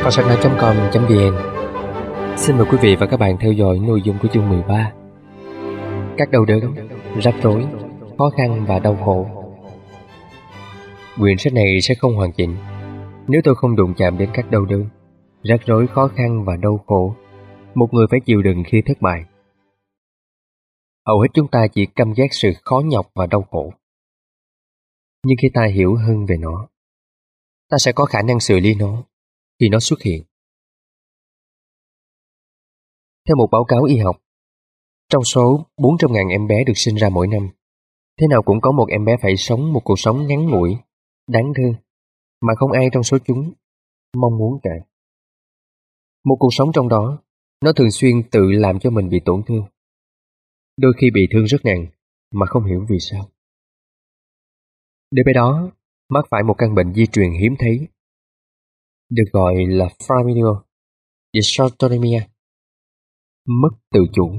Kho sách nói.com.vn. Xin mời quý vị và các bạn theo dõi nội dung của chương 13. Các đau đớn, rắc rối, khó khăn và đau khổ. Quyển sách này sẽ không hoàn chỉnh nếu tôi không đụng chạm đến các đau đớn, rắc rối, khó khăn và đau khổ một người phải chịu đựng khi thất bại. Hầu hết chúng ta chỉ căm ghét sự khó nhọc và đau khổ. Nhưng khi ta hiểu hơn về nó, ta sẽ có khả năng xử lý nó khi nó xuất hiện. Theo một báo cáo y học, trong số 400.000 em bé được sinh ra mỗi năm, thế nào cũng có một em bé phải sống một cuộc sống ngắn ngủi, đáng thương, mà không ai trong số chúng mong muốn cả. Một cuộc sống trong đó, nó thường xuyên tự làm cho mình bị tổn thương. Đôi khi bị thương rất nặng mà không hiểu vì sao. Đứa bé đó mắc phải một căn bệnh di truyền hiếm thấy, được gọi là familial dysautonomia, mất tự chủ.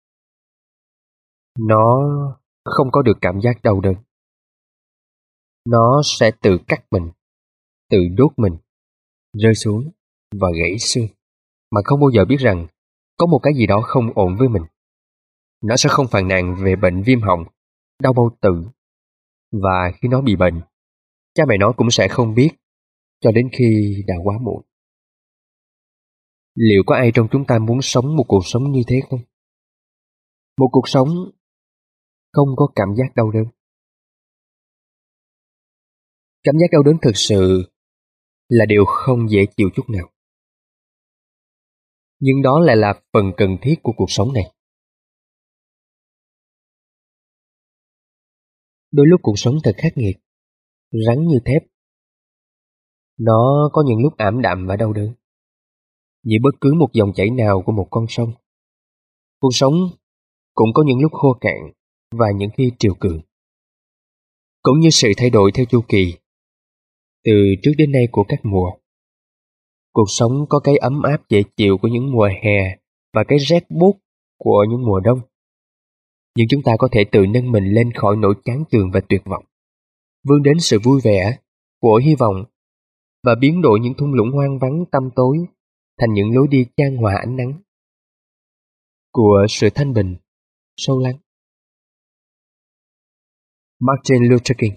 Nó không có được cảm giác đau đớn. Nó sẽ tự cắt mình, tự đốt mình, rơi xuống và gãy xương, mà không bao giờ biết rằng có một cái gì đó không ổn với mình. Nó sẽ không phàn nàn về bệnh viêm họng, đau bao tử, và khi nó bị bệnh, cha mẹ nó cũng sẽ không biết cho đến khi đã quá muộn. Liệu có ai trong chúng ta muốn sống một cuộc sống như thế không? Một cuộc sống không có cảm giác đau đớn. Cảm giác đau đớn thực sự là điều không dễ chịu chút nào. Nhưng đó lại là phần cần thiết của cuộc sống này. Đôi lúc cuộc sống thật khắc nghiệt, rắn như thép. Nó có những lúc ảm đạm và đau đớn, như bất cứ một dòng chảy nào của một con sông. Cuộc sống cũng có những lúc khô cạn và những khi triều cường. Cũng như sự thay đổi theo chu kỳ, từ trước đến nay của các mùa. Cuộc sống có cái ấm áp dễ chịu của những mùa hè và cái rét buốt của những mùa đông. Nhưng chúng ta có thể tự nâng mình lên khỏi nỗi chán chường và tuyệt vọng, vươn đến sự vui vẻ của hy vọng và biến đổi những thung lũng hoang vắng tăm tối thành những lối đi chan hòa ánh nắng của sự thanh bình, sâu lắng. Martin Luther King.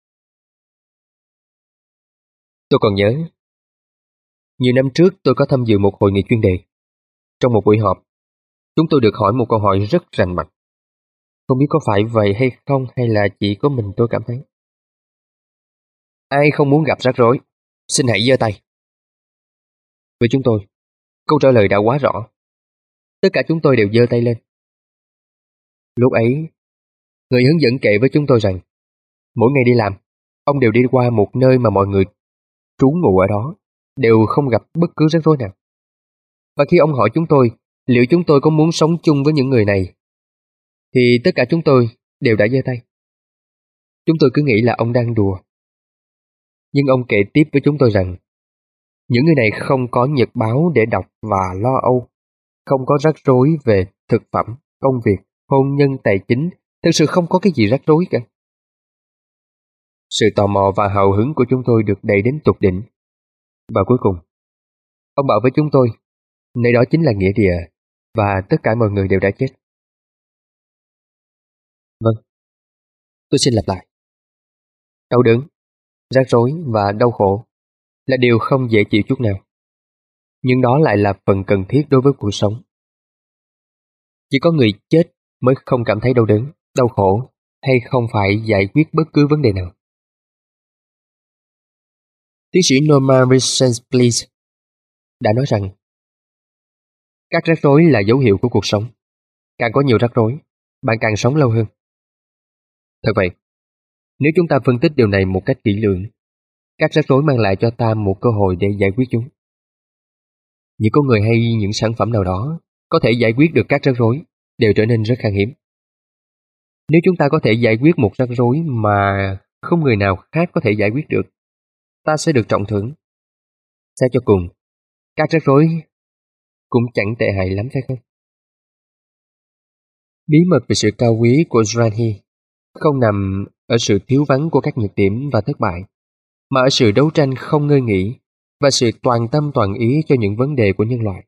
Tôi còn nhớ, nhiều năm trước tôi có tham dự một hội nghị chuyên đề. Trong một buổi họp, chúng tôi được hỏi một câu hỏi rất rành mạch. Không biết có phải vậy hay không, hay là chỉ có mình tôi cảm thấy. Ai không muốn gặp rắc rối? Xin hãy giơ tay. Với chúng tôi, câu trả lời đã quá rõ. Tất cả chúng tôi đều giơ tay lên. Lúc ấy, người hướng dẫn kể với chúng tôi rằng mỗi ngày đi làm, ông đều đi qua một nơi mà mọi người trú ngụ ở đó, đều không gặp bất cứ rắc rối nào. Và khi ông hỏi chúng tôi liệu chúng tôi có muốn sống chung với những người này, thì tất cả chúng tôi đều đã giơ tay. Chúng tôi cứ nghĩ là ông đang đùa. Nhưng ông kể tiếp với chúng tôi rằng những người này không có nhật báo để đọc và lo âu, không có rắc rối về thực phẩm, công việc, hôn nhân, tài chính, thực sự không có cái gì rắc rối cả. Sự tò mò và hào hứng của chúng tôi được đẩy đến tột đỉnh. Và cuối cùng, ông bảo với chúng tôi, nơi đó chính là nghĩa địa và tất cả mọi người đều đã chết. Vâng, tôi xin lặp lại. Đau đớn, rắc rối và đau khổ là điều không dễ chịu chút nào. Nhưng đó lại là phần cần thiết đối với cuộc sống. Chỉ có người chết mới không cảm thấy đau đớn, đau khổ hay không phải giải quyết bất cứ vấn đề nào. Tiến sĩ Norman Vincent Peale đã nói rằng các rắc rối là dấu hiệu của cuộc sống. Càng có nhiều rắc rối, bạn càng sống lâu hơn. Thật vậy, nếu chúng ta phân tích điều này một cách kỹ lưỡng, các rắc rối mang lại cho ta một cơ hội để giải quyết chúng. Những con người hay những sản phẩm nào đó có thể giải quyết được các rắc rối đều trở nên rất khan hiếm. Nếu chúng ta có thể giải quyết một rắc rối mà không người nào khác có thể giải quyết được, ta sẽ được trọng thưởng. Xét cho cùng, các rắc rối cũng chẳng tệ hại lắm phải không? Bí mật về sự cao quý của Srani không nằm ở sự thiếu vắng của các nhược điểm và thất bại, mà ở sự đấu tranh không ngơi nghỉ và sự toàn tâm toàn ý cho những vấn đề của nhân loại.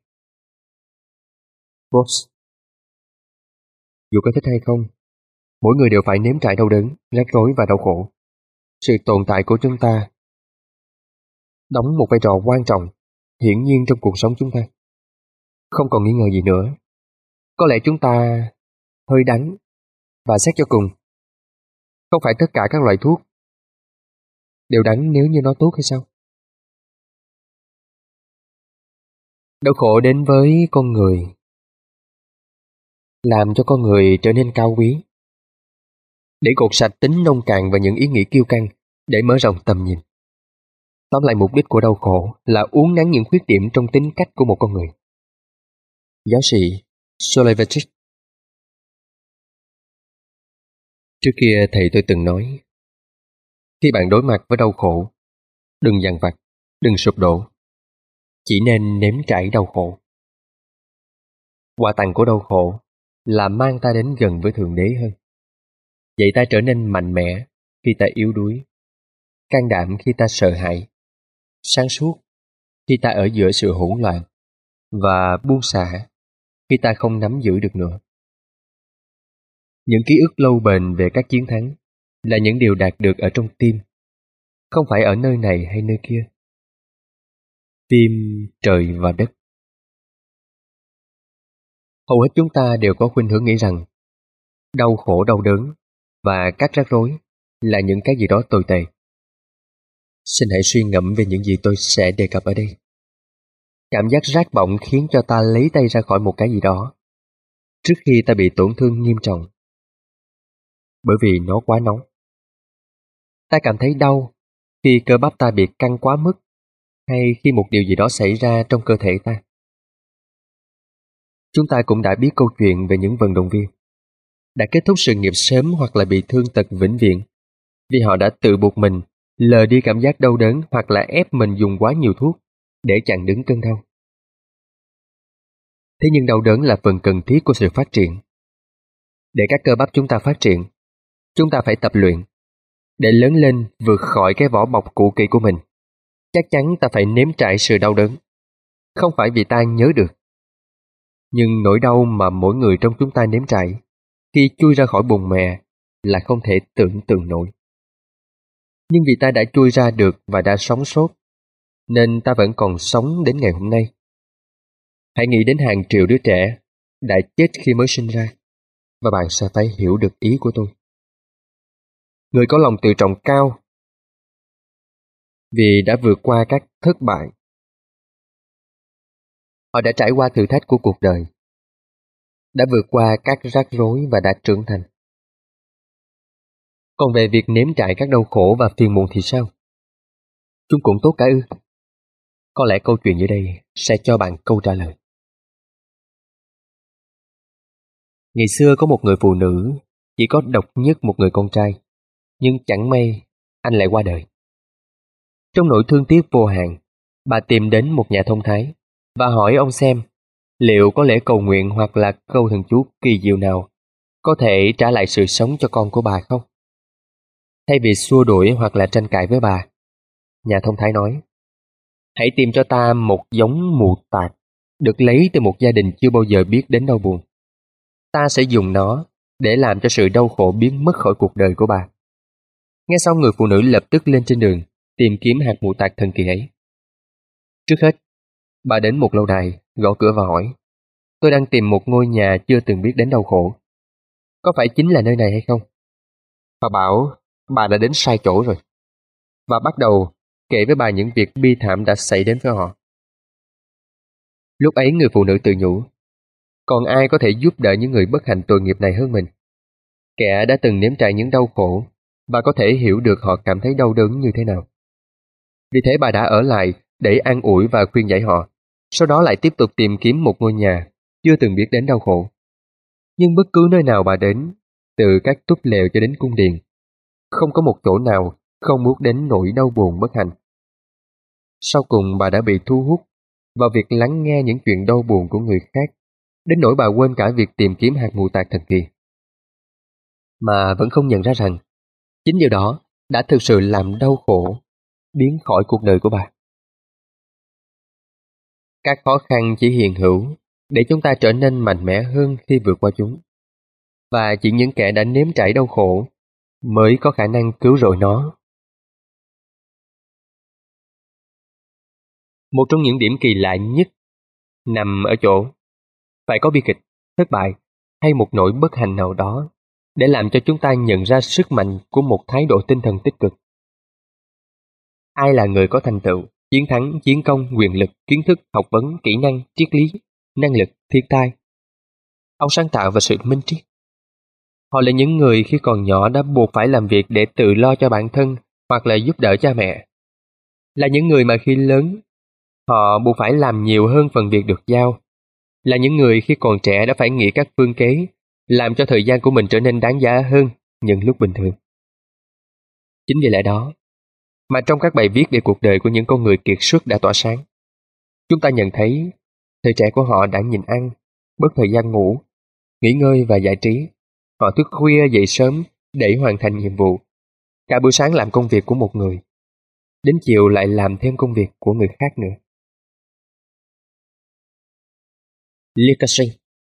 Boss, dù có thích hay không, mỗi người đều phải nếm trải đau đớn, rắc rối và đau khổ. Sự tồn tại của chúng ta đóng một vai trò quan trọng, hiển nhiên trong cuộc sống chúng ta. Không còn nghi ngờ gì nữa. Có lẽ chúng ta hơi đắng, và xét cho cùng, không phải tất cả các loại thuốc đều đắng nếu như nó tốt hay sao? Đau khổ đến với con người, làm cho con người trở nên cao quý, để gột sạch tính nông cạn và những ý nghĩ kiêu căng, để mở rộng tầm nhìn. Tóm lại, mục đích của đau khổ là uốn nắn những khuyết điểm trong tính cách của một con người. Giáo sĩ Soloveitchik. Trước kia thầy tôi từng nói, khi bạn đối mặt với đau khổ, đừng dằn vặt, đừng sụp đổ, chỉ nên nếm trải đau khổ. Quà tặng của đau khổ là mang ta đến gần với Thượng Đế hơn. Vậy ta trở nên mạnh mẽ khi ta yếu đuối, can đảm khi ta sợ hãi, sáng suốt khi ta ở giữa sự hỗn loạn, và buông xả khi ta không nắm giữ được nữa. Những ký ức lâu bền về các chiến thắng là những điều đạt được ở trong tim, không phải ở nơi này hay nơi kia. Tim, trời và đất. Hầu hết chúng ta đều có khuynh hướng nghĩ rằng đau khổ, đau đớn và các rắc rối là những cái gì đó tồi tệ. Xin hãy suy ngẫm về những gì tôi sẽ đề cập ở đây. Cảm giác rát bỏng khiến cho ta lấy tay ra khỏi một cái gì đó trước khi ta bị tổn thương nghiêm trọng, bởi vì nó quá nóng. Ta cảm thấy đau khi cơ bắp ta bị căng quá mức, hay khi một điều gì đó xảy ra trong cơ thể ta. Chúng ta cũng đã biết câu chuyện về những vận động viên đã kết thúc sự nghiệp sớm hoặc là bị thương tật vĩnh viễn vì họ đã tự buộc mình lờ đi cảm giác đau đớn, hoặc là ép mình dùng quá nhiều thuốc để chặn đứng cơn đau. Thế nhưng đau đớn là phần cần thiết của sự phát triển. Để các cơ bắp chúng ta phát triển, chúng ta phải tập luyện. Để lớn lên vượt khỏi cái vỏ bọc cũ kỹ của mình, chắc chắn ta phải nếm trải sự đau đớn. Không phải vì ta nhớ được, nhưng nỗi đau mà mỗi người trong chúng ta nếm trải khi chui ra khỏi bùn mẹ là không thể tưởng tượng nổi. Nhưng vì ta đã chui ra được và đã sống sót, nên ta vẫn còn sống đến ngày hôm nay. Hãy nghĩ đến hàng triệu đứa trẻ đã chết khi mới sinh ra, và bạn sẽ phải hiểu được ý của tôi. Người có lòng tự trọng cao vì đã vượt qua các thất bại. Họ đã trải qua thử thách của cuộc đời, đã vượt qua các rắc rối và đã trưởng thành. Còn về việc nếm trải các đau khổ và phiền muộn thì sao? Chúng cũng tốt cả ư? Có lẽ câu chuyện dưới đây sẽ cho bạn câu trả lời. Ngày xưa có một người phụ nữ chỉ có độc nhất một người con trai, nhưng chẳng may anh lại qua đời. Trong nỗi thương tiếc vô hạn, bà tìm đến một nhà thông thái và hỏi ông xem liệu có lẽ cầu nguyện hoặc là câu thần chú kỳ diệu nào có thể trả lại sự sống cho con của bà không. Thay vì xua đuổi hoặc là tranh cãi với bà, nhà thông thái nói: hãy tìm cho ta một giống mù tạt được lấy từ một gia đình chưa bao giờ biết đến đau buồn. Ta sẽ dùng nó để làm cho sự đau khổ biến mất khỏi cuộc đời của bà. Nghe xong, người phụ nữ lập tức lên trên đường tìm kiếm hạt mù tạt thần kỳ ấy. Trước hết, bà đến một lâu đài, gõ cửa và hỏi: tôi đang tìm một ngôi nhà chưa từng biết đến đau khổ. Có phải chính là nơi này hay không? Bà bảo bà đã đến sai chỗ rồi, và bắt đầu kể với bà những việc bi thảm đã xảy đến với họ. Lúc ấy người phụ nữ tự nhủ: còn ai có thể giúp đỡ những người bất hạnh tội nghiệp này hơn mình? Kẻ đã từng nếm trải những đau khổ và có thể hiểu được họ cảm thấy đau đớn như thế nào. Vì thế bà đã ở lại để an ủi và khuyên giải họ, sau đó lại tiếp tục tìm kiếm một ngôi nhà chưa từng biết đến đau khổ. Nhưng bất cứ nơi nào bà đến, từ các túp lều cho đến cung điện, không có một chỗ nào không muốn đến nỗi đau buồn bất hạnh. Sau cùng bà đã bị thu hút vào việc lắng nghe những chuyện đau buồn của người khác, đến nỗi bà quên cả việc tìm kiếm hạt mù tạt thần kỳ. Mà vẫn không nhận ra rằng chính điều đó đã thực sự làm đau khổ biến khỏi cuộc đời của bà. Các khó khăn chỉ hiện hữu để chúng ta trở nên mạnh mẽ hơn khi vượt qua chúng. Và chỉ những kẻ đã nếm trải đau khổ mới có khả năng cứu rỗi nó. Một trong những điểm kỳ lạ nhất nằm ở chỗ phải có bi kịch, thất bại hay một nỗi bất hạnh nào đó để làm cho chúng ta nhận ra sức mạnh của một thái độ tinh thần tích cực. Ai là người có thành tựu, chiến thắng, chiến công, quyền lực, kiến thức, học vấn, kỹ năng, triết lý, năng lực, thiên tài, ông sáng tạo và sự minh triết? Họ là những người khi còn nhỏ đã buộc phải làm việc để tự lo cho bản thân hoặc là giúp đỡ cha mẹ. Là những người mà khi lớn, họ buộc phải làm nhiều hơn phần việc được giao. Là những người khi còn trẻ đã phải nghĩ các phương kế, làm cho thời gian của mình trở nên đáng giá hơn những lúc bình thường. Chính vì lẽ đó, mà trong các bài viết về cuộc đời của những con người kiệt xuất đã tỏa sáng, chúng ta nhận thấy thời trẻ của họ đã nhịn ăn, bớt thời gian ngủ, nghỉ ngơi và giải trí. Họ thức khuya dậy sớm để hoàn thành nhiệm vụ. Cả buổi sáng làm công việc của một người, đến chiều lại làm thêm công việc của người khác nữa. Lee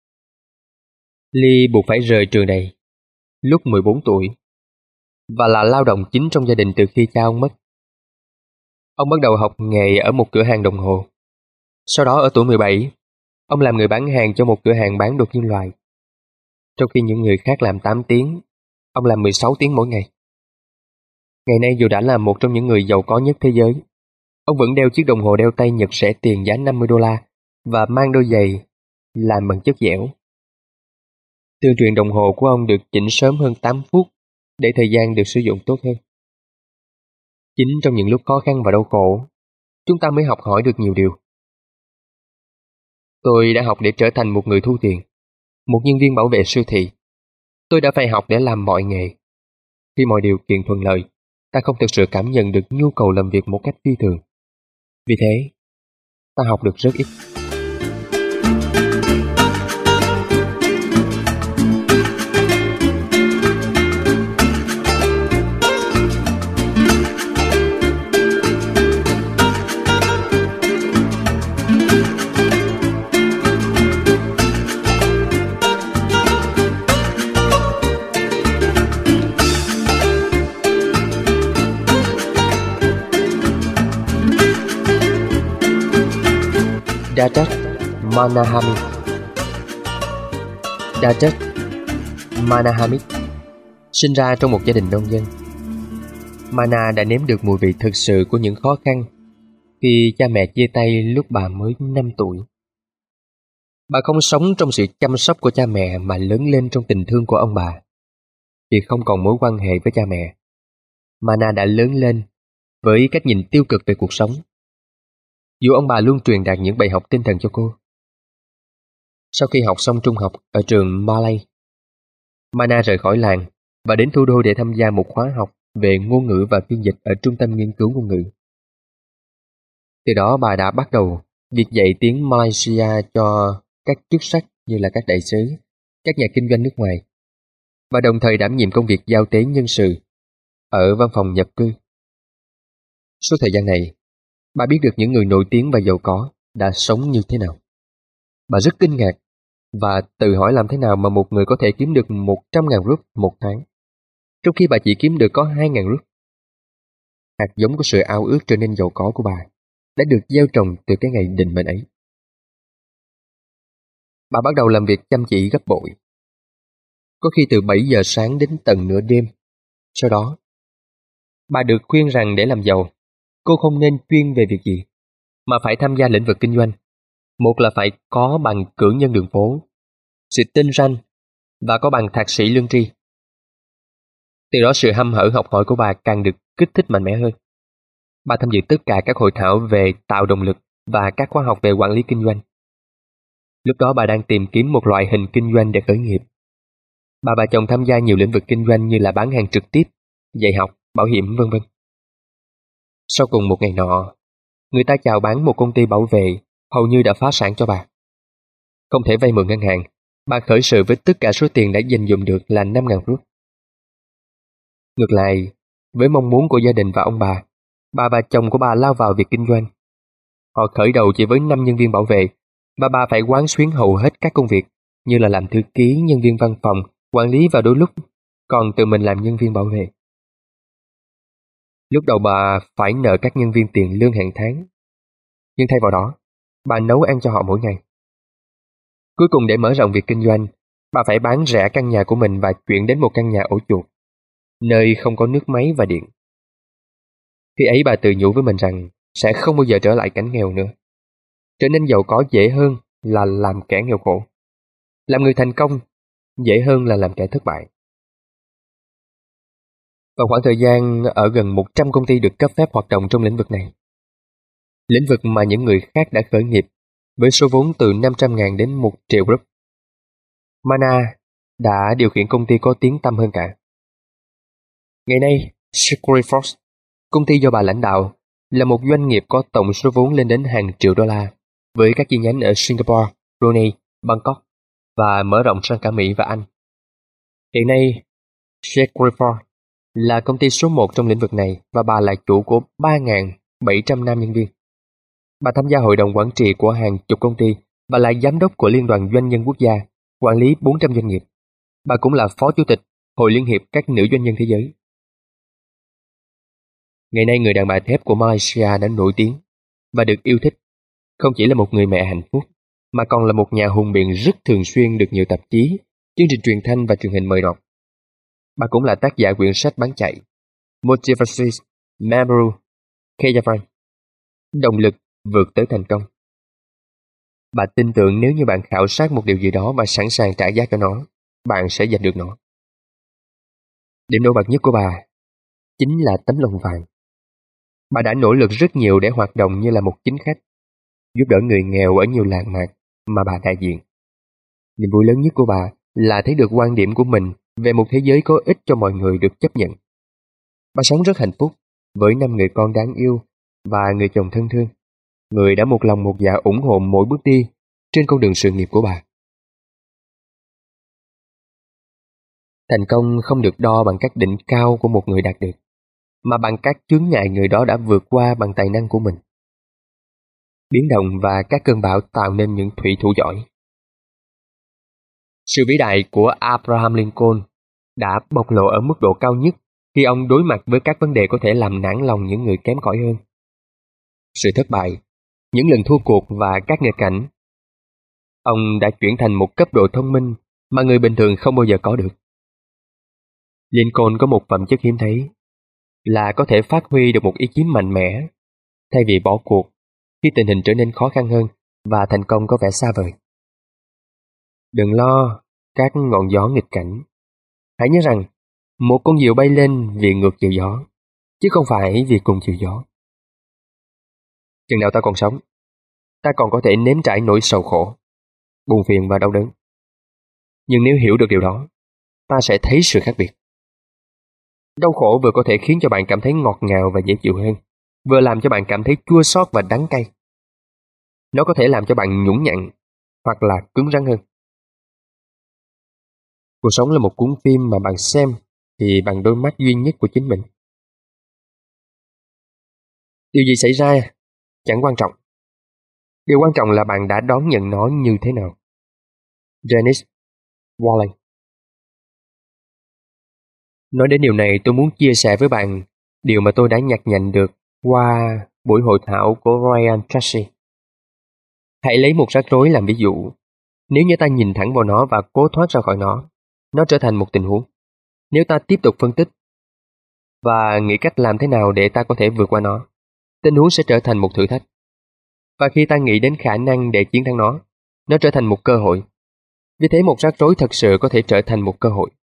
Lee buộc phải rời trường này lúc 14 tuổi và là lao động chính trong gia đình từ khi cha ông mất. Ông bắt đầu học nghề ở một cửa hàng đồng hồ. Sau đó ở tuổi 17, ông làm người bán hàng cho một cửa hàng bán đồ kim loại. Trong khi những người khác làm 8 tiếng, ông làm 16 tiếng mỗi ngày. Ngày nay dù đã là một trong những người giàu có nhất thế giới, ông vẫn đeo chiếc đồng hồ đeo tay Nhật rẻ tiền giá $50 và mang đôi giày làm bằng chất dẻo. Tương truyền đồng hồ của ông được chỉnh sớm hơn 8 phút để thời gian được sử dụng tốt hơn. Chính trong những lúc khó khăn và đau khổ, chúng ta mới học hỏi được nhiều điều. Tôi đã học để trở thành một người thu tiền, một nhân viên bảo vệ siêu thị. Tôi đã phải học để làm mọi nghề. Khi mọi điều kiện thuận lợi, ta không thực sự cảm nhận được nhu cầu làm việc một cách phi thường. Vì thế, ta học được rất ít. Dadat Manahamid. Dadat Manahamid sinh ra trong một gia đình nông dân. Mana đã nếm được mùi vị thực sự của những khó khăn khi cha mẹ chia tay lúc bà mới 5 tuổi. Bà không sống trong sự chăm sóc của cha mẹ mà lớn lên trong tình thương của ông bà. Vì không còn mối quan hệ với cha mẹ, Mana đã lớn lên với cách nhìn tiêu cực về cuộc sống. Dù ông bà luôn truyền đạt những bài học tinh thần cho cô. Sau khi học xong trung học ở trường Malay, Mana rời khỏi làng và đến thủ đô để tham gia một khóa học về ngôn ngữ và phiên dịch ở trung tâm nghiên cứu ngôn ngữ. Từ đó bà đã bắt đầu việc dạy tiếng Malaysia cho các chức sắc như là các đại sứ, các nhà kinh doanh nước ngoài, và đồng thời đảm nhiệm công việc giao tế nhân sự ở văn phòng nhập cư. Suốt thời gian này, bà biết được những người nổi tiếng và giàu có đã sống như thế nào. Bà rất kinh ngạc và tự hỏi làm thế nào mà một người có thể kiếm được 100.000 rúp một tháng, trong khi bà chỉ kiếm được có 2.000 rúp. Hạt giống của sự ao ước trở nên giàu có của bà đã được gieo trồng từ cái ngày định mệnh ấy. Bà bắt đầu làm việc chăm chỉ gấp bội, có khi từ 7 giờ sáng đến tận nửa đêm. Sau đó, bà được khuyên rằng để làm giàu, cô không nên chuyên về việc gì, mà phải tham gia lĩnh vực kinh doanh. Một là phải có bằng cử nhân đường phố, sự tinh ranh và có bằng thạc sĩ lương tri. Từ đó sự hăm hở học hỏi của bà càng được kích thích mạnh mẽ hơn. Bà tham dự tất cả các hội thảo về tạo động lực và các khóa học về quản lý kinh doanh. Lúc đó bà đang tìm kiếm một loại hình kinh doanh để khởi nghiệp. Bà và chồng tham gia nhiều lĩnh vực kinh doanh như là bán hàng trực tiếp, dạy học, bảo hiểm vân vân. Sau cùng một ngày nọ, người ta chào bán một công ty bảo vệ hầu như đã phá sản cho bà. Không thể vay mượn ngân hàng, bà khởi sự với tất cả số tiền đã dành dụm được là 5.000 rúp. Ngược lại, với mong muốn của gia đình và ông bà và chồng của bà lao vào việc kinh doanh. Họ khởi đầu chỉ với 5 nhân viên bảo vệ, và bà phải quán xuyến hầu hết các công việc, như là làm thư ký, nhân viên văn phòng, quản lý và đôi lúc còn tự mình làm nhân viên bảo vệ. Lúc đầu bà phải nợ các nhân viên tiền lương hàng tháng, nhưng thay vào đó, bà nấu ăn cho họ mỗi ngày. Cuối cùng để mở rộng việc kinh doanh, bà phải bán rẻ căn nhà của mình và chuyển đến một căn nhà ổ chuột, nơi không có nước máy và điện. Khi ấy bà tự nhủ với mình rằng sẽ không bao giờ trở lại cảnh nghèo nữa. Trở nên giàu có dễ hơn là làm kẻ nghèo khổ. Làm người thành công dễ hơn là làm kẻ thất bại. Vào khoảng thời gian ở gần 100 công ty được cấp phép hoạt động trong lĩnh vực này. Lĩnh vực mà những người khác đã khởi nghiệp với số vốn từ 500.000 đến 1 triệu rúp. Mana đã điều khiển công ty có tiếng tăm hơn cả. Ngày nay, Securiforce, công ty do bà lãnh đạo, là một doanh nghiệp có tổng số vốn lên đến hàng triệu đô la, với các chi nhánh ở Singapore, Brunei, Bangkok và mở rộng sang cả Mỹ và Anh. Hiện nay, Securiforce là công ty số 1 trong lĩnh vực này và bà là chủ của 3.700 nam nhân viên. Bà tham gia hội đồng quản trị của hàng chục công ty và là giám đốc của Liên đoàn Doanh nhân Quốc gia, quản lý 400 doanh nghiệp. Bà cũng là phó chủ tịch Hội Liên hiệp các nữ doanh nhân thế giới. Ngày nay người đàn bà thép của Malaysia đã nổi tiếng và được yêu thích, không chỉ là một người mẹ hạnh phúc, mà còn là một nhà hùng biện rất thường xuyên được nhiều tạp chí, chương trình truyền thanh và truyền hình mời đọc. Bà cũng là tác giả quyển sách bán chạy Motivation Memory Kayafan, động lực vượt tới thành công. Bà tin tưởng nếu như bạn khảo sát một điều gì đó và sẵn sàng trả giá cho nó, bạn sẽ giành được nó. Điểm nổi bật nhất của bà chính là tấm lòng vàng. Bà đã nỗ lực rất nhiều để hoạt động như là một chính khách, giúp đỡ người nghèo ở nhiều làng mạc mà bà đại diện. Niềm vui lớn nhất của bà là thấy được quan điểm của mình về một thế giới có ích cho mọi người được chấp nhận. Bà sống rất hạnh phúc với 5 người con đáng yêu và người chồng thân thương, người đã một lòng một dạ ủng hộ mỗi bước đi trên con đường sự nghiệp của bà. Thành công không được đo bằng các đỉnh cao của một người đạt được, mà bằng các chướng ngại người đó đã vượt qua bằng tài năng của mình. Biến động và các cơn bão tạo nên những thủy thủ giỏi. Sự vĩ đại của Abraham Lincoln đã bộc lộ ở mức độ cao nhất khi ông đối mặt với các vấn đề có thể làm nản lòng những người kém cỏi hơn. Sự thất bại, những lần thua cuộc và các nghịch cảnh. Ông đã chuyển thành một cấp độ thông minh mà người bình thường không bao giờ có được. Lincoln có một phẩm chất hiếm thấy là có thể phát huy được một ý chí mạnh mẽ thay vì bỏ cuộc khi tình hình trở nên khó khăn hơn và thành công có vẻ xa vời. Đừng lo các ngọn gió nghịch cảnh. Hãy nhớ rằng một con diều bay lên vì ngược chiều gió, chứ không phải vì cùng chiều gió. Chừng nào ta còn sống, ta còn có thể nếm trải nỗi sầu khổ, buồn phiền và đau đớn. Nhưng nếu hiểu được điều đó, ta sẽ thấy sự khác biệt. Đau khổ vừa có thể khiến cho bạn cảm thấy ngọt ngào và dễ chịu hơn, vừa làm cho bạn cảm thấy chua xót và đắng cay. Nó có thể làm cho bạn nhũn nhặn hoặc là cứng rắn hơn. Cuộc sống là một cuốn phim mà bạn xem thì bằng đôi mắt duy nhất của chính mình. Điều gì xảy ra chẳng quan trọng. Điều quan trọng là bạn đã đón nhận nó như thế nào. Janice Wallen. Nói đến điều này, tôi muốn chia sẻ với bạn điều mà tôi đã nhặt nhạnh được qua buổi hội thảo của Ryan Tracy. Hãy lấy một rắc rối làm ví dụ. Nếu như ta nhìn thẳng vào nó và cố thoát ra khỏi nó trở thành một tình huống. Nếu ta tiếp tục phân tích và nghĩ cách làm thế nào để ta có thể vượt qua nó, tình huống sẽ trở thành một thử thách. Và khi ta nghĩ đến khả năng để chiến thắng nó trở thành một cơ hội. Vì thế một rắc rối thật sự có thể trở thành một cơ hội.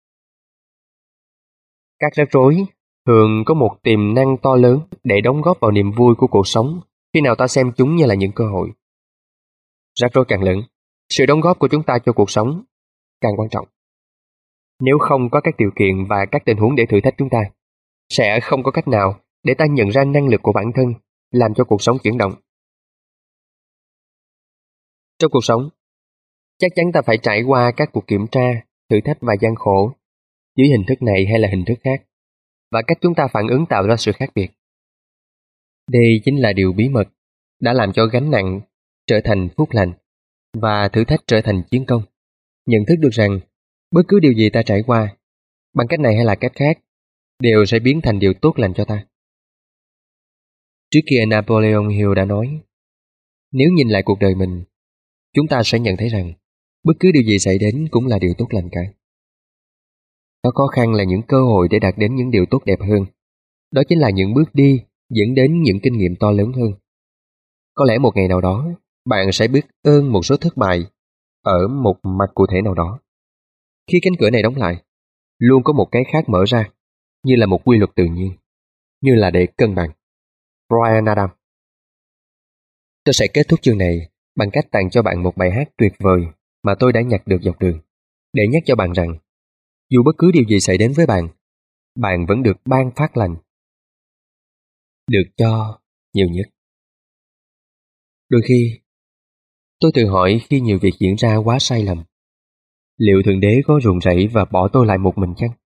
Các rắc rối thường có một tiềm năng to lớn để đóng góp vào niềm vui của cuộc sống khi nào ta xem chúng như là những cơ hội. Rắc rối càng lớn, sự đóng góp của chúng ta cho cuộc sống càng quan trọng. Nếu không có các điều kiện và các tình huống để thử thách chúng ta, sẽ không có cách nào để ta nhận ra năng lực của bản thân làm cho cuộc sống chuyển động. Trong cuộc sống, chắc chắn ta phải trải qua các cuộc kiểm tra, thử thách và gian khổ dưới hình thức này hay là hình thức khác, và cách chúng ta phản ứng tạo ra sự khác biệt. Đây chính là điều bí mật đã làm cho gánh nặng trở thành phúc lành và thử thách trở thành chiến công. Nhận thức được rằng bất cứ điều gì ta trải qua, bằng cách này hay là cách khác, đều sẽ biến thành điều tốt lành cho ta. Trước kia Napoleon Hill đã nói, nếu nhìn lại cuộc đời mình, chúng ta sẽ nhận thấy rằng bất cứ điều gì xảy đến cũng là điều tốt lành cả. Có khó khăn là những cơ hội để đạt đến những điều tốt đẹp hơn. Đó chính là những bước đi dẫn đến những kinh nghiệm to lớn hơn. Có lẽ một ngày nào đó, bạn sẽ biết ơn một số thất bại ở một mặt cụ thể nào đó. Khi cánh cửa này đóng lại, luôn có một cái khác mở ra, như là một quy luật tự nhiên, như là để cân bằng. Bryan Adams. Tôi sẽ kết thúc chương này bằng cách tặng cho bạn một bài hát tuyệt vời mà tôi đã nhặt được dọc đường, để nhắc cho bạn rằng dù bất cứ điều gì xảy đến với bạn, bạn vẫn được ban phát lành, được cho nhiều nhất. Đôi khi, tôi tự hỏi khi nhiều việc diễn ra quá sai lầm, liệu Thượng Đế có run rẩy và bỏ tôi lại một mình chăng?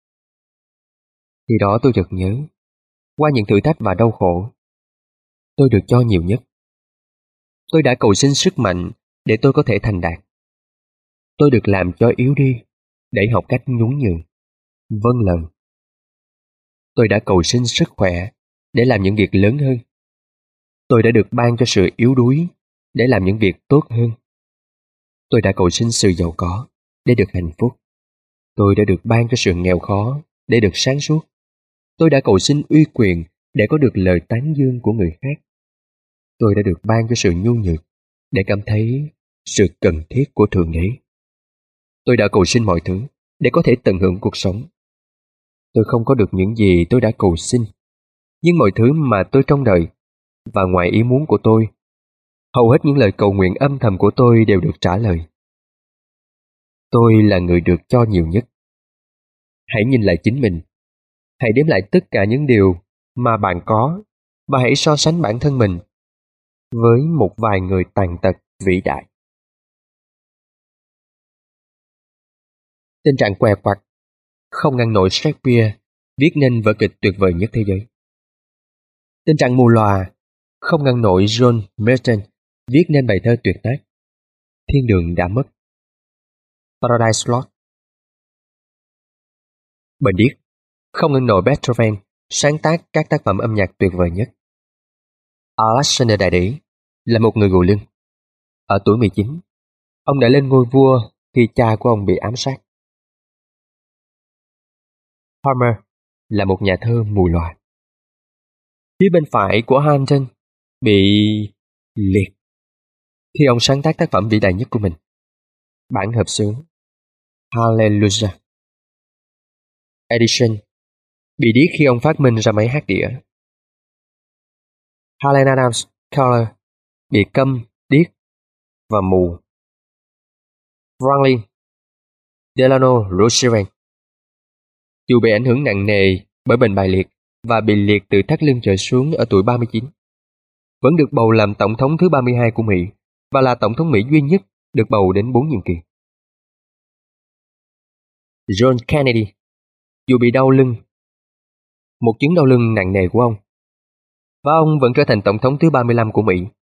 Khi đó tôi chợt nhớ, qua những thử thách và đau khổ, tôi được cho nhiều nhất. Tôi đã cầu xin sức mạnh để tôi có thể thành đạt. Tôi được làm cho yếu đi để học cách nhún nhường, vâng lời. Tôi đã cầu xin sức khỏe để làm những việc lớn hơn. Tôi đã được ban cho sự yếu đuối để làm những việc tốt hơn. Tôi đã cầu xin sự giàu có để được hạnh phúc. Tôi đã được ban cho sự nghèo khó để được sáng suốt. Tôi đã cầu xin uy quyền để có được lời tán dương của người khác. Tôi đã được ban cho sự nhu nhược để cảm thấy sự cần thiết của Thượng Đế. Tôi đã cầu xin mọi thứ để có thể tận hưởng cuộc sống. Tôi không có được những gì tôi đã cầu xin, nhưng mọi thứ mà tôi trông đợi và ngoài ý muốn của tôi, hầu hết những lời cầu nguyện âm thầm của tôi đều được trả lời. Tôi là người được cho nhiều nhất. Hãy nhìn lại chính mình. Hãy đếm lại tất cả những điều mà bạn có và hãy so sánh bản thân mình với một vài người tàn tật vĩ đại. Tình trạng què quặt không ngăn nổi Shakespeare viết nên vở kịch tuyệt vời nhất thế giới. Tình trạng mù lòa không ngăn nổi John Milton viết nên bài thơ tuyệt tác Thiên đường đã mất, Paradise Lost. Bệnh điếc không ngăn nổi Beethoven sáng tác các tác phẩm âm nhạc tuyệt vời nhất. Alexander Đại Đế là một người gù lưng. Ở tuổi 19, ông đã lên ngôi vua khi cha của ông bị ám sát. Homer là một nhà thơ mù lòa. Phía bên phải của Hampton bị liệt khi ông sáng tác tác phẩm vĩ đại nhất của mình, bản hợp xướng Hallelujah. Edison bị điếc khi ông phát minh ra máy hát đĩa. Helen Adams Keller bị câm, điếc và mù. Franklin Delano Roosevelt dù bị ảnh hưởng nặng nề bởi bệnh bại liệt và bị liệt từ thắt lưng trở xuống ở tuổi 39, vẫn được bầu làm tổng thống thứ 32 của Mỹ và là tổng thống Mỹ duy nhất được bầu đến 4 nhiệm kỳ. John Kennedy dù bị đau lưng, một chứng đau lưng nặng nề của ông, và ông vẫn trở thành tổng thống thứ 35 của Mỹ.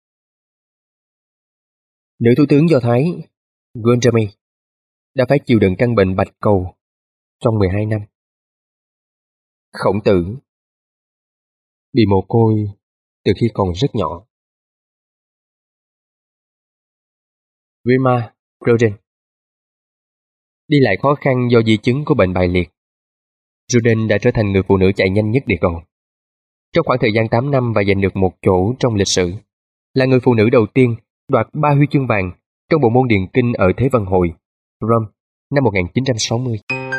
Nữ thủ tướng Do Thái Golda Meir đã phải chịu đựng căn bệnh bạch cầu trong 12 năm. Khổng Tử bị mồ côi từ khi còn rất nhỏ. Wilma Rudin đi lại khó khăn do di chứng của bệnh bại liệt. Rudin đã trở thành người phụ nữ chạy nhanh nhất địa cầu. Trong khoảng thời gian 8 năm và giành được một chỗ trong lịch sử, là người phụ nữ đầu tiên đoạt 3 huy chương vàng trong bộ môn điền kinh ở Thế vận hội Rome năm 1960.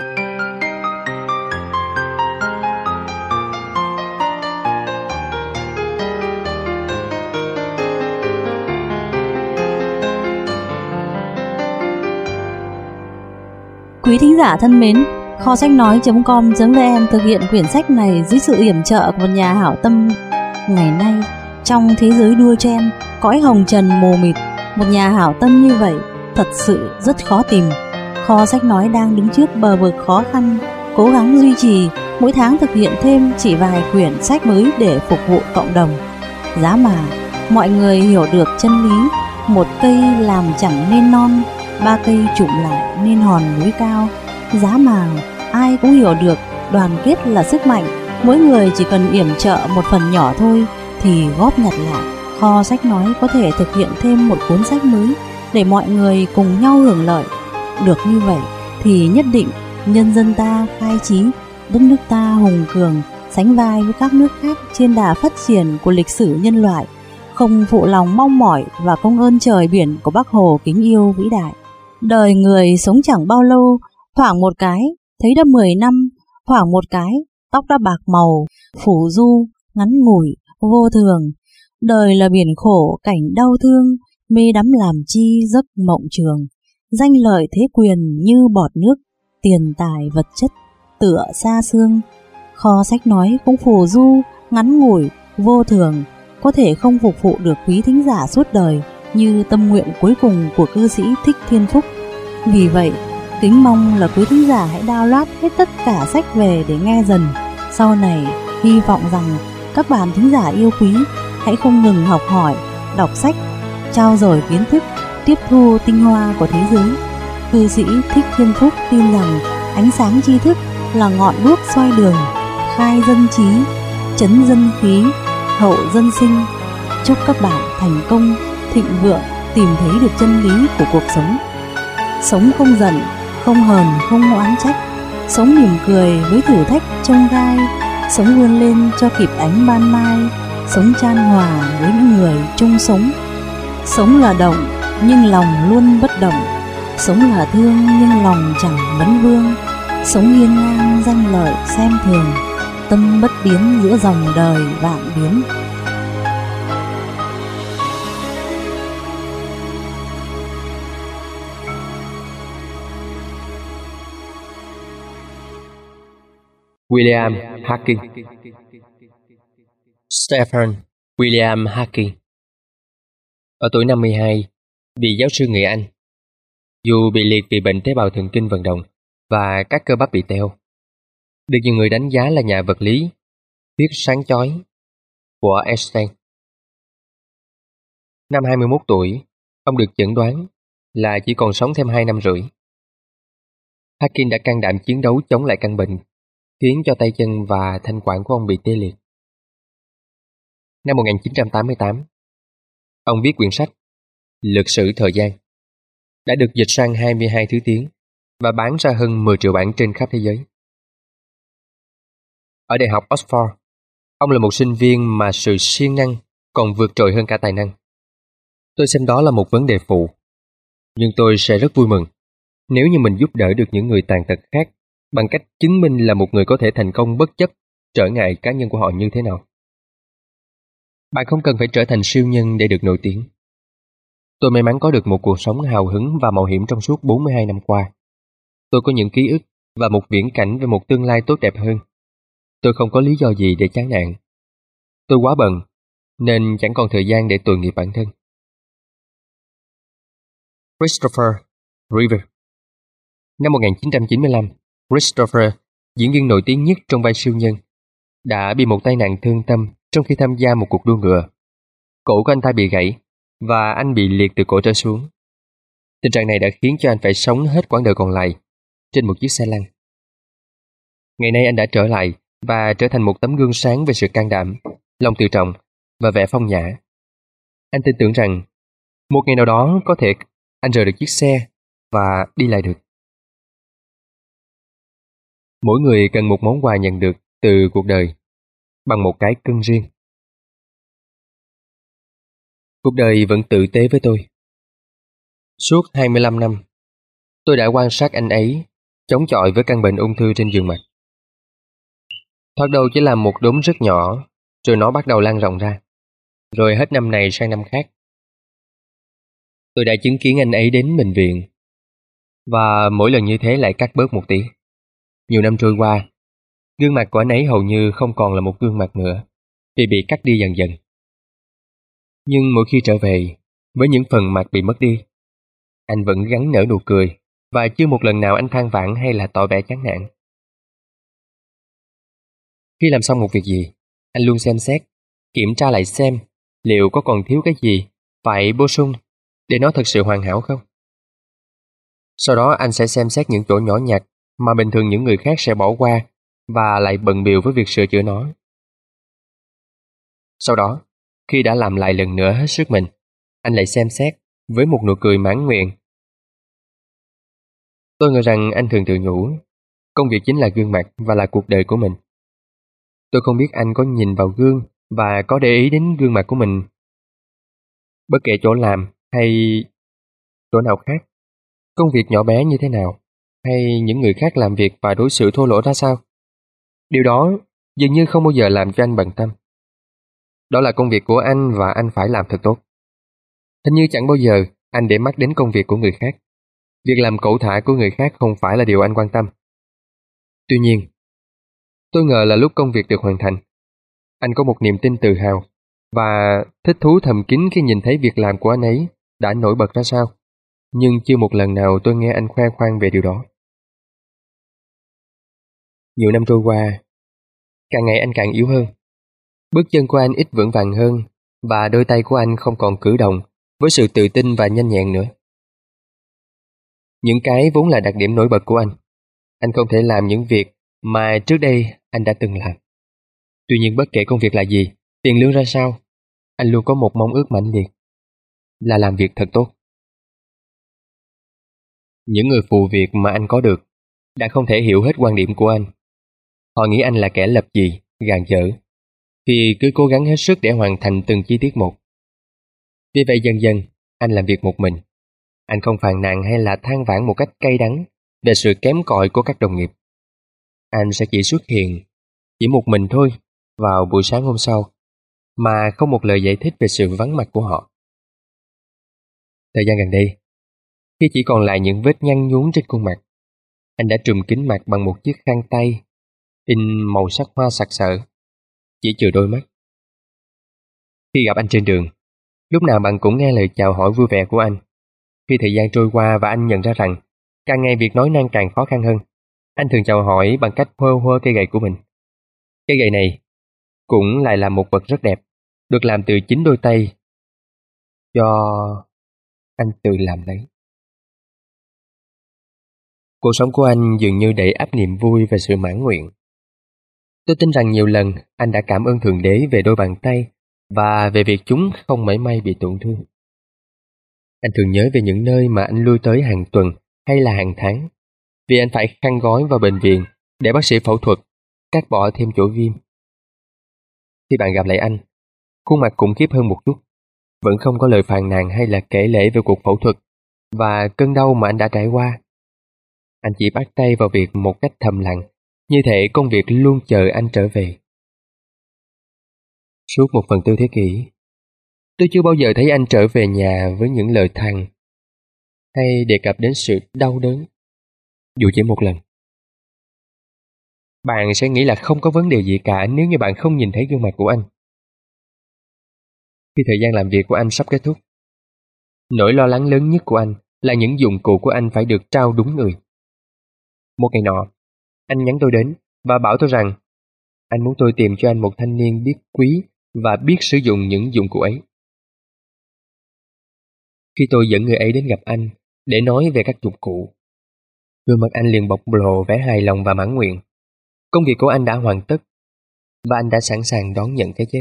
Quý thính giả thân mến, kho sách nói.com.vn thực hiện quyển sách này dưới sự yểm trợ của một nhà hảo tâm. Ngày nay, trong thế giới đua chen, cõi hồng trần mù mịt, một nhà hảo tâm như vậy thật sự rất khó tìm. Kho sách nói đang đứng trước bờ vực khó khăn, cố gắng duy trì, mỗi tháng thực hiện thêm chỉ vài quyển sách mới để phục vụ cộng đồng. Giá mà mọi người hiểu được chân lý, một cây làm chẳng nên non, ba cây chụm lại nên hòn núi cao. Giá mà ai cũng hiểu được đoàn kết là sức mạnh, mỗi người chỉ cần yểm trợ một phần nhỏ thôi thì góp nhặt lại, kho sách nói có thể thực hiện thêm một cuốn sách mới để mọi người cùng nhau hưởng lợi. Được như vậy thì nhất định nhân dân ta khai trí, đất nước ta hùng cường, sánh vai với các nước khác trên đà phát triển của lịch sử nhân loại, không phụ lòng mong mỏi và công ơn trời biển của Bác Hồ kính yêu vĩ đại. Đời người sống chẳng bao lâu, thoảng một cái thấy đã 10 năm, thoảng một cái tóc đã bạc màu, phủ du, ngắn ngủi, vô thường. Đời là biển khổ cảnh đau thương, mê đắm làm chi giấc mộng trường. Danh lợi thế quyền như bọt nước, tiền tài vật chất tựa xa xương. Kho sách nói cũng phù du, ngắn ngủi, vô thường, có thể không phục vụ được quý thính giả suốt đời như tâm nguyện cuối cùng của cư sĩ Thích Thiên Phúc. Vì vậy, kính mong là quý thính giả hãy download hết tất cả sách về để nghe dần. Sau này, hy vọng rằng các bạn thính giả yêu quý hãy không ngừng học hỏi, đọc sách, trau dồi kiến thức, tiếp thu tinh hoa của thế giới. Cư sĩ Thích Thiên Phúc tin rằng ánh sáng tri thức là ngọn đuốc soi đường, khai dân trí, trấn dân khí, hậu dân sinh. Chúc các bạn thành công, thịnh vượng, tìm thấy được chân lý của cuộc sống. Sống không giận, không hờn, không oán trách, sống mỉm cười với thử thách chông gai, sống vươn lên cho kịp ánh ban mai, sống chan hòa với những người chung sống. Sống là động nhưng lòng luôn bất động, sống là thương nhưng lòng chẳng vấn vương, sống hiên ngang danh lợi xem thường, tâm bất biến giữa dòng đời vạn biến. William Hawking. Stephen William Hawking. Ở tuổi 52, vị giáo sư người Anh. Dù bị liệt vì bệnh tế bào thần kinh vận động và các cơ bắp bị teo, được nhiều người đánh giá là nhà vật lý, thuyết sáng chói của Einstein. Năm 21 tuổi, ông được chẩn đoán là chỉ còn sống thêm 2 năm rưỡi. Hawking đã can đảm chiến đấu chống lại căn bệnh, khiến cho tay chân và thanh quản của ông bị tê liệt. Năm 1988, ông viết quyển sách Lực sử thời gian, đã được dịch sang 22 thứ tiếng và bán ra hơn 10 triệu bản trên khắp thế giới. Ở Đại học Oxford, ông là một sinh viên mà sự siêng năng còn vượt trội hơn cả tài năng. Tôi xem đó là một vấn đề phụ, nhưng tôi sẽ rất vui mừng nếu như mình giúp đỡ được những người tàn tật khác bằng cách chứng minh là một người có thể thành công bất chấp trở ngại cá nhân của họ như thế nào. Bạn không cần phải trở thành siêu nhân để được nổi tiếng. Tôi may mắn có được một cuộc sống hào hứng và mạo hiểm trong suốt 42 năm qua. Tôi có những ký ức và một viễn cảnh về một tương lai tốt đẹp hơn. Tôi không có lý do gì để chán nản. Tôi quá bận, nên chẳng còn thời gian để tội nghiệp bản thân. Christopher Reeve. Năm 1995, Christopher, diễn viên nổi tiếng nhất trong vai siêu nhân, đã bị một tai nạn thương tâm trong khi tham gia một cuộc đua ngựa. Cổ của anh ta bị gãy và anh bị liệt từ cổ trở xuống. Tình trạng này đã khiến cho anh phải sống hết quãng đời còn lại trên một chiếc xe lăn. Ngày nay anh đã trở lại và trở thành một tấm gương sáng về sự can đảm, lòng tự trọng và vẻ phong nhã. Anh tin tưởng rằng một ngày nào đó có thể anh rời được chiếc xe và đi lại được. Mỗi người cần một món quà nhận được từ cuộc đời bằng một cái cân riêng. Cuộc đời vẫn tử tế với tôi. Suốt 25 năm, tôi đã quan sát anh ấy chống chọi với căn bệnh ung thư trên giường mặt. Thoạt đầu chỉ là một đốm rất nhỏ, rồi nó bắt đầu lan rộng ra, rồi hết năm này sang năm khác. Tôi đã chứng kiến anh ấy đến bệnh viện, và mỗi lần như thế lại cắt bớt một tí. Nhiều năm trôi qua, gương mặt của anh ấy hầu như không còn là một gương mặt nữa, vì bị cắt đi dần dần. Nhưng mỗi khi trở về, với những phần mặt bị mất đi, anh vẫn gắng nở nụ cười, và chưa một lần nào anh than vãn hay là tỏ vẻ chán nản. Khi làm xong một việc gì, anh luôn xem xét, kiểm tra lại xem liệu có còn thiếu cái gì phải bổ sung để nó thật sự hoàn hảo không? Sau đó anh sẽ xem xét những chỗ nhỏ nhặt mà bình thường những người khác sẽ bỏ qua và lại bận bịu với việc sửa chữa nó. Sau đó, khi đã làm lại lần nữa hết sức mình, anh lại xem xét với một nụ cười mãn nguyện. Tôi ngờ rằng anh thường tự nhủ, công việc chính là gương mặt và là cuộc đời của mình. Tôi không biết anh có nhìn vào gương và có để ý đến gương mặt của mình bất kể chỗ làm hay chỗ nào khác, công việc nhỏ bé như thế nào, hay những người khác làm việc và đối xử thô lỗ ra sao. Điều đó dường như không bao giờ làm cho anh bận tâm. Đó là công việc của anh và anh phải làm thật tốt. Hình như chẳng bao giờ anh để mắt đến công việc của người khác. Việc làm cẩu thả của người khác không phải là điều anh quan tâm. Tuy nhiên, tôi ngờ là lúc công việc được hoàn thành, anh có một niềm tin tự hào và thích thú thầm kín khi nhìn thấy việc làm của anh ấy đã nổi bật ra sao. Nhưng chưa một lần nào tôi nghe anh khoe khoang về điều đó. Nhiều năm trôi qua, càng ngày anh càng yếu hơn. Bước chân của anh ít vững vàng hơn và đôi tay của anh không còn cử động với sự tự tin và nhanh nhẹn nữa. Những cái vốn là đặc điểm nổi bật của anh không thể làm những việc mà trước đây anh đã từng làm. Tuy nhiên bất kể công việc là gì, tiền lương ra sao, anh luôn có một mong ước mãnh liệt là làm việc thật tốt. Những người phụ việc mà anh có được đã không thể hiểu hết quan điểm của anh. Họ nghĩ anh là kẻ lập dị, gàn dở, thì cứ cố gắng hết sức để hoàn thành từng chi tiết một. Vì vậy dần dần, anh làm việc một mình. Anh không phàn nàn hay là than vãn một cách cay đắng về sự kém cỏi của các đồng nghiệp. Anh sẽ chỉ xuất hiện, chỉ một mình thôi, vào buổi sáng hôm sau, mà không một lời giải thích về sự vắng mặt của họ. Thời gian gần đây, khi chỉ còn lại những vết nhăn nhúm trên khuôn mặt, anh đã trùm kín mặt bằng một chiếc khăn tay in màu sắc hoa sặc sỡ, chỉ trừ đôi mắt. Khi gặp anh trên đường, lúc nào bạn cũng nghe lời chào hỏi vui vẻ của anh. Khi thời gian trôi qua và anh nhận ra rằng càng ngày việc nói năng càng khó khăn hơn, anh thường chào hỏi bằng cách hơ hơ cây gậy của mình. Cây gậy này cũng lại là một vật rất đẹp, được làm từ chính đôi tay do anh tự làm lấy. Cuộc sống của anh dường như đầy ắp niềm vui và sự mãn nguyện. Tôi tin rằng nhiều lần anh đã cảm ơn Thượng Đế về đôi bàn tay và về việc chúng không mảy may bị tổn thương. Anh thường nhớ về những nơi mà anh lui tới hàng tuần hay là hàng tháng, vì anh phải khăn gói vào bệnh viện để bác sĩ phẫu thuật, cắt bỏ thêm chỗ viêm. Khi bạn gặp lại anh, khuôn mặt cũng khiếp hơn một chút, vẫn không có lời phàn nàn hay là kể lể về cuộc phẫu thuật và cơn đau mà anh đã trải qua. Anh chỉ bắt tay vào việc một cách thầm lặng, như thể công việc luôn chờ anh trở về. Suốt 1/4 thế kỷ, tôi chưa bao giờ thấy anh trở về nhà với những lời than hay đề cập đến sự đau đớn, dù chỉ một lần. Bạn sẽ nghĩ là không có vấn đề gì cả nếu như bạn không nhìn thấy gương mặt của anh. Khi thời gian làm việc của anh sắp kết thúc, nỗi lo lắng lớn nhất của anh là những dụng cụ của anh phải được trao đúng người. Một ngày nọ, anh nhắn tôi đến và bảo tôi rằng anh muốn tôi tìm cho anh một thanh niên biết quý và biết sử dụng những dụng cụ ấy. Khi tôi dẫn người ấy đến gặp anh để nói về các dụng cụ, gương mặt anh liền bộc lộ vẻ hài lòng và mãn nguyện. Công việc của anh đã hoàn tất và anh đã sẵn sàng đón nhận cái chết.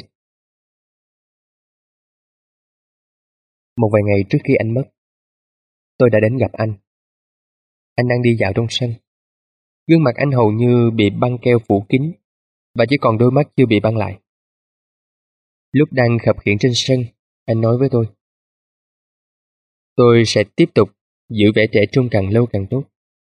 Một vài ngày trước khi anh mất, tôi đã đến gặp anh. Anh đang đi dạo trong sân. Gương mặt anh hầu như bị băng keo phủ kín và chỉ còn đôi mắt chưa bị băng lại. Lúc đang khập khiễng trên sân, anh nói với tôi sẽ tiếp tục giữ vẻ trẻ trung càng lâu càng tốt.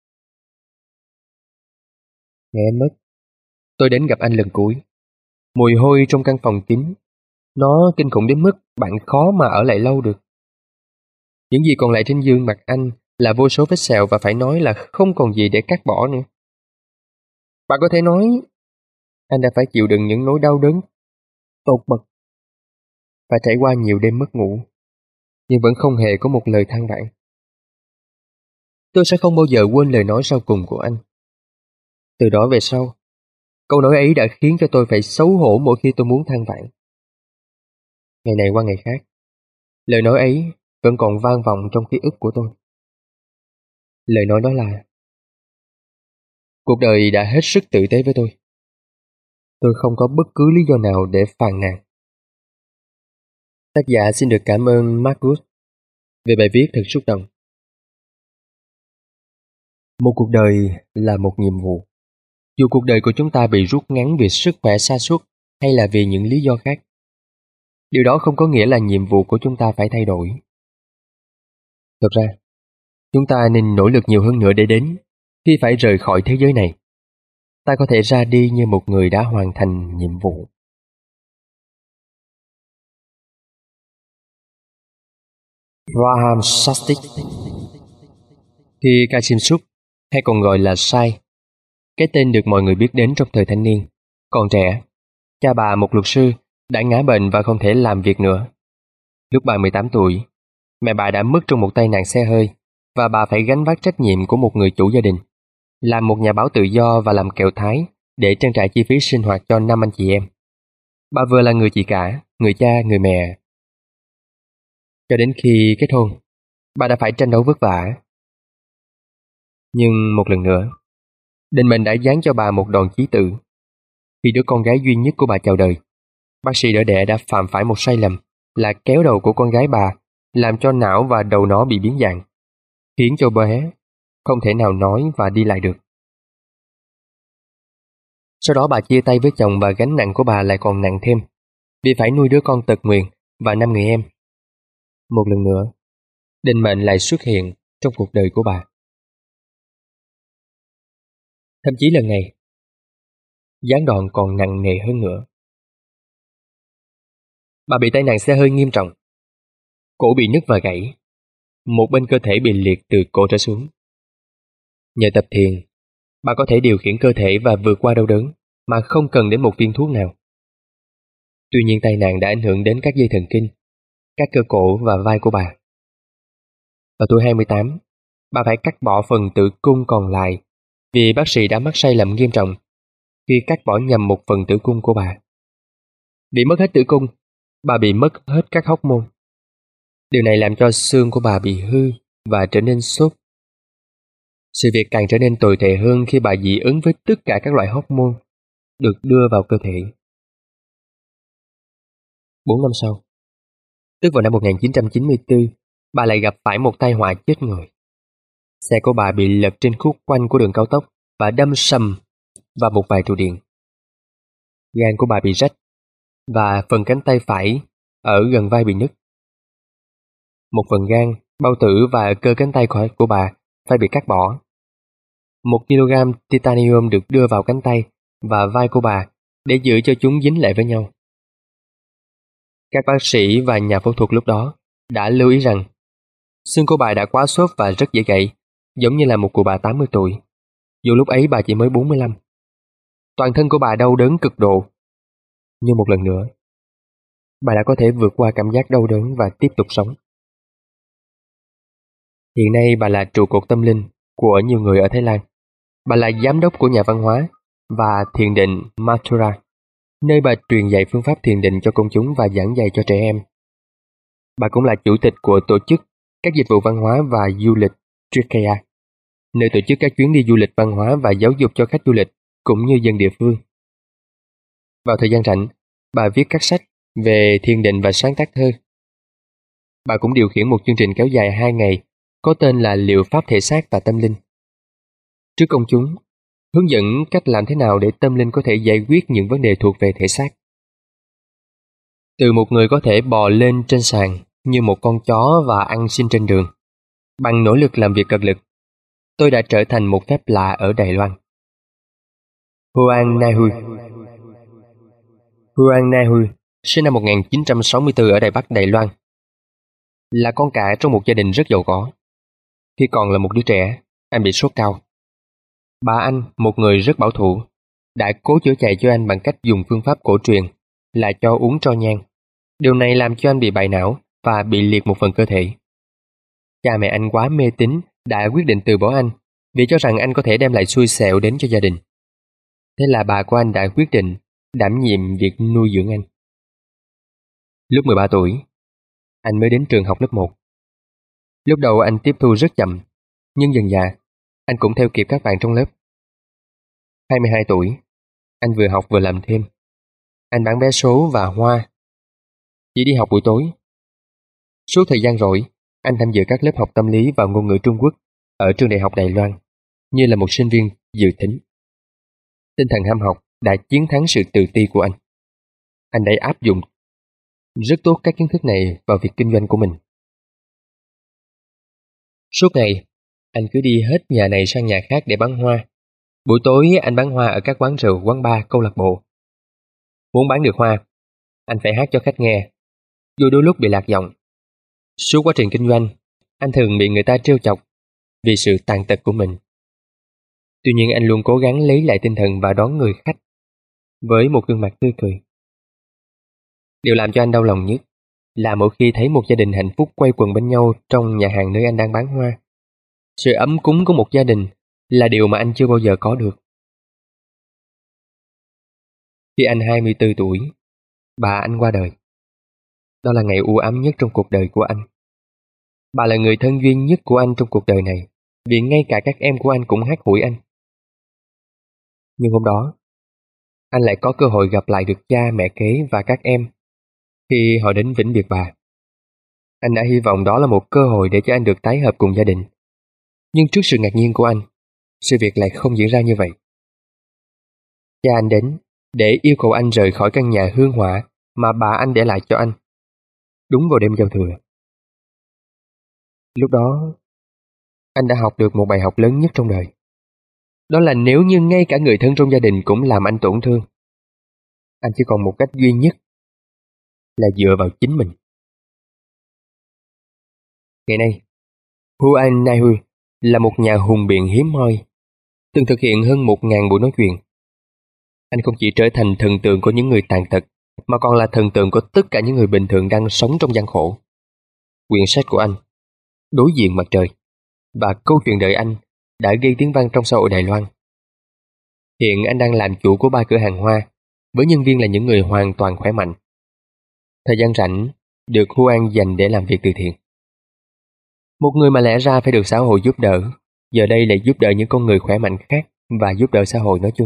Ngày anh mất, tôi đến gặp anh lần cuối. Mùi hôi trong căn phòng kín, nó kinh khủng đến mức bạn khó mà ở lại lâu được. Những gì còn lại trên gương mặt anh là vô số vết sẹo và phải nói là không còn gì để cắt bỏ nữa. Bạn có thể nói anh đã phải chịu đựng những nỗi đau đớn tột bậc và trải qua nhiều đêm mất ngủ, nhưng vẫn không hề có một lời than vãn. Tôi sẽ không bao giờ quên lời nói sau cùng của anh. Từ đó về sau, câu nói ấy đã khiến cho tôi phải xấu hổ mỗi khi tôi muốn than vãn. Ngày này qua ngày khác, lời nói ấy vẫn còn vang vọng trong ký ức của tôi. Lời nói đó là: cuộc đời đã hết sức tử tế với tôi. Tôi không có bất cứ lý do nào để phàn nàn. Tác giả xin được cảm ơn Marcus về bài viết thật xúc động. Một cuộc đời là một nhiệm vụ. Dù cuộc đời của chúng ta bị rút ngắn vì sức khỏe sa sút hay là vì những lý do khác, điều đó không có nghĩa là nhiệm vụ của chúng ta phải thay đổi. Thực ra, chúng ta nên nỗ lực nhiều hơn nữa để đến khi phải rời khỏi thế giới này. Ta có thể ra đi như một người đã hoàn thành nhiệm vụ. Graham Sastic. Khi Kasim Suk, hay còn gọi là Sai, cái tên được mọi người biết đến trong thời thanh niên, còn trẻ, cha bà một luật sư đã ngã bệnh và không thể làm việc nữa. Lúc bà 18 tuổi, mẹ bà đã mất trong một tai nạn xe hơi và bà phải gánh vác trách nhiệm của một người chủ gia đình, làm một nhà báo tự do và làm kẹo thái để trang trải chi phí sinh hoạt cho 5 anh chị em. Bà vừa là người chị cả, người cha, người mẹ. Cho đến khi kết hôn, bà đã phải tranh đấu vất vả. Nhưng một lần nữa, định mệnh đã giáng cho bà một đòn chí tử. Khi đứa con gái duy nhất của bà chào đời, bác sĩ đỡ đẻ đã phạm phải một sai lầm là kéo đầu của con gái bà, làm cho não và đầu nó bị biến dạng, khiến cho bé không thể nào nói và đi lại được. Sau đó bà chia tay với chồng và gánh nặng của bà lại còn nặng thêm, vì phải nuôi đứa con tật nguyền và 5 người em. Một lần nữa, định mệnh lại xuất hiện trong cuộc đời của bà. Thậm chí lần này, giáng đòn còn nặng nề hơn nữa. Bà bị tai nạn xe hơi nghiêm trọng. Cổ bị nứt và gãy. Một bên cơ thể bị liệt từ cổ trở xuống. Nhờ tập thiền, bà có thể điều khiển cơ thể và vượt qua đau đớn mà không cần đến một viên thuốc nào. Tuy nhiên tai nạn đã ảnh hưởng đến các dây thần kinh, các cơ cổ và vai của bà. Vào tuổi 28, bà phải cắt bỏ phần tử cung còn lại vì bác sĩ đã mắc sai lầm nghiêm trọng khi cắt bỏ nhầm một phần tử cung của bà. Bị mất hết tử cung, bà bị mất hết các hóc môn. Điều này làm cho xương của bà bị hư và trở nên xốp. Sự việc càng trở nên tồi tệ hơn khi bà dị ứng với tất cả các loại hóc môn được đưa vào cơ thể. 4 năm sau, tức vào năm 1994, bà lại gặp phải một tai họa chết người. Xe của bà bị lật trên khúc quanh của đường cao tốc và đâm sầm vào một vài trụ điện. Gan của bà bị rách và phần cánh tay phải ở gần vai bị nứt. Một phần gan, bao tử và cơ cánh tay của bà phải bị cắt bỏ. 1 kg titanium được đưa vào cánh tay và vai của bà để giữ cho chúng dính lại với nhau. Các bác sĩ và nhà phẫu thuật lúc đó đã lưu ý rằng xương của bà đã quá xốp và rất dễ gãy, giống như là một cụ bà 80 tuổi, dù lúc ấy bà chỉ mới 45. Toàn thân của bà đau đớn cực độ. Nhưng một lần nữa, bà đã có thể vượt qua cảm giác đau đớn và tiếp tục sống. Hiện nay bà là trụ cột tâm linh của nhiều người ở Thái Lan. Bà là giám đốc của nhà văn hóa và thiền định Mathura, nơi bà truyền dạy phương pháp thiền định cho công chúng và giảng dạy cho trẻ em. Bà cũng là chủ tịch của tổ chức các dịch vụ văn hóa và du lịch Trikaya, nơi tổ chức các chuyến đi du lịch văn hóa và giáo dục cho khách du lịch cũng như dân địa phương. Vào thời gian rảnh, bà viết các sách về thiền định và sáng tác thơ. Bà cũng điều khiển một chương trình kéo dài 2 ngày có tên là Liệu pháp thể xác và tâm linh. Trước công chúng, hướng dẫn cách làm thế nào để tâm linh có thể giải quyết những vấn đề thuộc về thể xác. Từ một người có thể bò lên trên sàn như một con chó và ăn xin trên đường, bằng nỗ lực làm việc cật lực, tôi đã trở thành một phép lạ ở Đài Loan. Huang Nahui. Huang Nahui sinh năm 1964 ở Đài Bắc, Đài Loan. Là con cả trong một gia đình rất giàu có. Khi còn là một đứa trẻ, anh bị sốt cao. Bà anh, một người rất bảo thủ, đã cố chữa chạy cho anh bằng cách dùng phương pháp cổ truyền là cho uống tro nhang. Điều này làm cho anh bị bại não và bị liệt một phần cơ thể. Cha mẹ anh quá mê tín đã quyết định từ bỏ anh vì cho rằng anh có thể đem lại xui xẻo đến cho gia đình. Thế là bà của anh đã quyết định đảm nhiệm việc nuôi dưỡng anh. Lúc 13 tuổi, anh mới đến trường học lớp 1. Lúc đầu anh tiếp thu rất chậm, nhưng dần dà, anh cũng theo kịp các bạn trong lớp. 22 tuổi, anh vừa học vừa làm thêm. Anh bán vé số và hoa, chỉ đi học buổi tối. Suốt thời gian rỗi, anh tham dự các lớp học tâm lý và ngôn ngữ Trung Quốc ở trường Đại học Đài Loan, như là một sinh viên dự tính. Tinh thần ham học đã chiến thắng sự tự ti của anh. Anh đã áp dụng rất tốt các kiến thức này vào việc kinh doanh của mình. Suốt ngày, anh cứ đi hết nhà này sang nhà khác để bán hoa. Buổi tối anh bán hoa ở các quán rượu, quán bar, câu lạc bộ. Muốn bán được hoa, anh phải hát cho khách nghe, dù đôi lúc bị lạc giọng. Suốt quá trình kinh doanh, anh thường bị người ta trêu chọc vì sự tàn tật của mình. Tuy nhiên anh luôn cố gắng lấy lại tinh thần và đón người khách với một gương mặt tươi cười. Điều làm cho anh đau lòng nhất là mỗi khi thấy một gia đình hạnh phúc quây quần bên nhau trong nhà hàng nơi anh đang bán hoa. Sự ấm cúng của một gia đình là điều mà anh chưa bao giờ có được. Khi anh 24 tuổi, bà anh qua đời. Đó là ngày u ám nhất trong cuộc đời của anh. Bà là người thân duy nhất của anh trong cuộc đời này, vì ngay cả các em của anh cũng hắt hủi anh. Nhưng hôm đó, anh lại có cơ hội gặp lại được cha, mẹ kế và các em khi họ đến vĩnh biệt bà. Anh đã hy vọng đó là một cơ hội để cho anh được tái hợp cùng gia đình. Nhưng trước sự ngạc nhiên của anh, sự việc lại không diễn ra như vậy. Cha anh đến để yêu cầu anh rời khỏi căn nhà hương hỏa mà bà anh để lại cho anh, đúng vào đêm giao thừa. Lúc đó, anh đã học được một bài học lớn nhất trong đời. Đó là nếu như ngay cả người thân trong gia đình cũng làm anh tổn thương, anh chỉ còn một cách duy nhất là dựa vào chính mình. Ngày nay, Huan Naihu là một nhà hùng biện hiếm hoi, từng thực hiện hơn 1.000 buổi nói chuyện. Anh không chỉ trở thành thần tượng của những người tàn tật, mà còn là thần tượng của tất cả những người bình thường đang sống trong gian khổ. Quyển sách của anh, Đối diện mặt trời, và câu chuyện đời anh đã gây tiếng vang trong xã hội Đài Loan. Hiện anh đang làm chủ của 3 cửa hàng hoa, với nhân viên là những người hoàn toàn khỏe mạnh. Thời gian rảnh được Huan dành để làm việc từ thiện. Một người mà lẽ ra phải được xã hội giúp đỡ, giờ đây lại giúp đỡ những con người khỏe mạnh khác và giúp đỡ xã hội nói chung.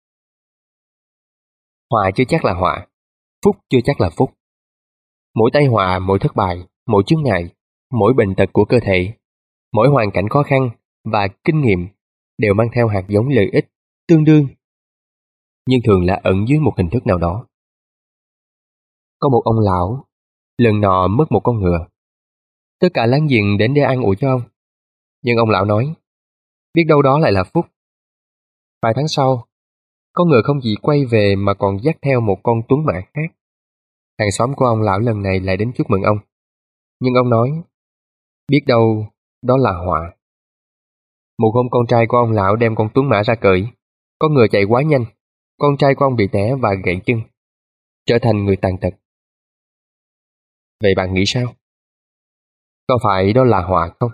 Họa chưa chắc là họa, phúc chưa chắc là phúc. Mỗi tai họa, mỗi thất bại, mỗi chướng ngại, mỗi bệnh tật của cơ thể, mỗi hoàn cảnh khó khăn và kinh nghiệm đều mang theo hạt giống lợi ích tương đương, nhưng thường là ẩn dưới một hình thức nào đó. Có một ông lão, lần nọ mất một con ngựa. Tất cả láng giềng đến để an ủi cho ông. Nhưng ông lão nói, biết đâu đó lại là phúc. Vài tháng sau, con ngựa không chỉ quay về mà còn dắt theo một con tuấn mã khác. Hàng xóm của ông lão lần này lại đến chúc mừng ông. Nhưng ông nói, biết đâu đó là họa. Một hôm con trai của ông lão đem con tuấn mã ra cởi. Con ngựa chạy quá nhanh, con trai của ông bị té và gãy chân, trở thành người tàn tật. Vậy bạn nghĩ sao? Có phải đó là họa không?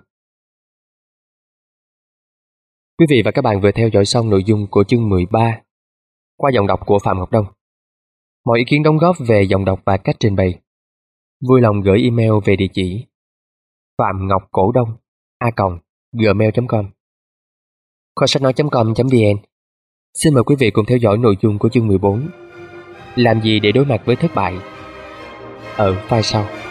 Quý vị và các bạn vừa theo dõi xong nội dung của chương 13 qua giọng đọc của Phạm Ngọc Đông. Mọi ý kiến đóng góp về giọng đọc và cách trình bày, vui lòng gửi email về địa chỉ phạm.ngọc.cổ đông@gmail.com, kho sách nói.com.vn. Xin mời quý vị cùng theo dõi nội dung của chương 14, làm gì để đối mặt với thất bại, ở file sau.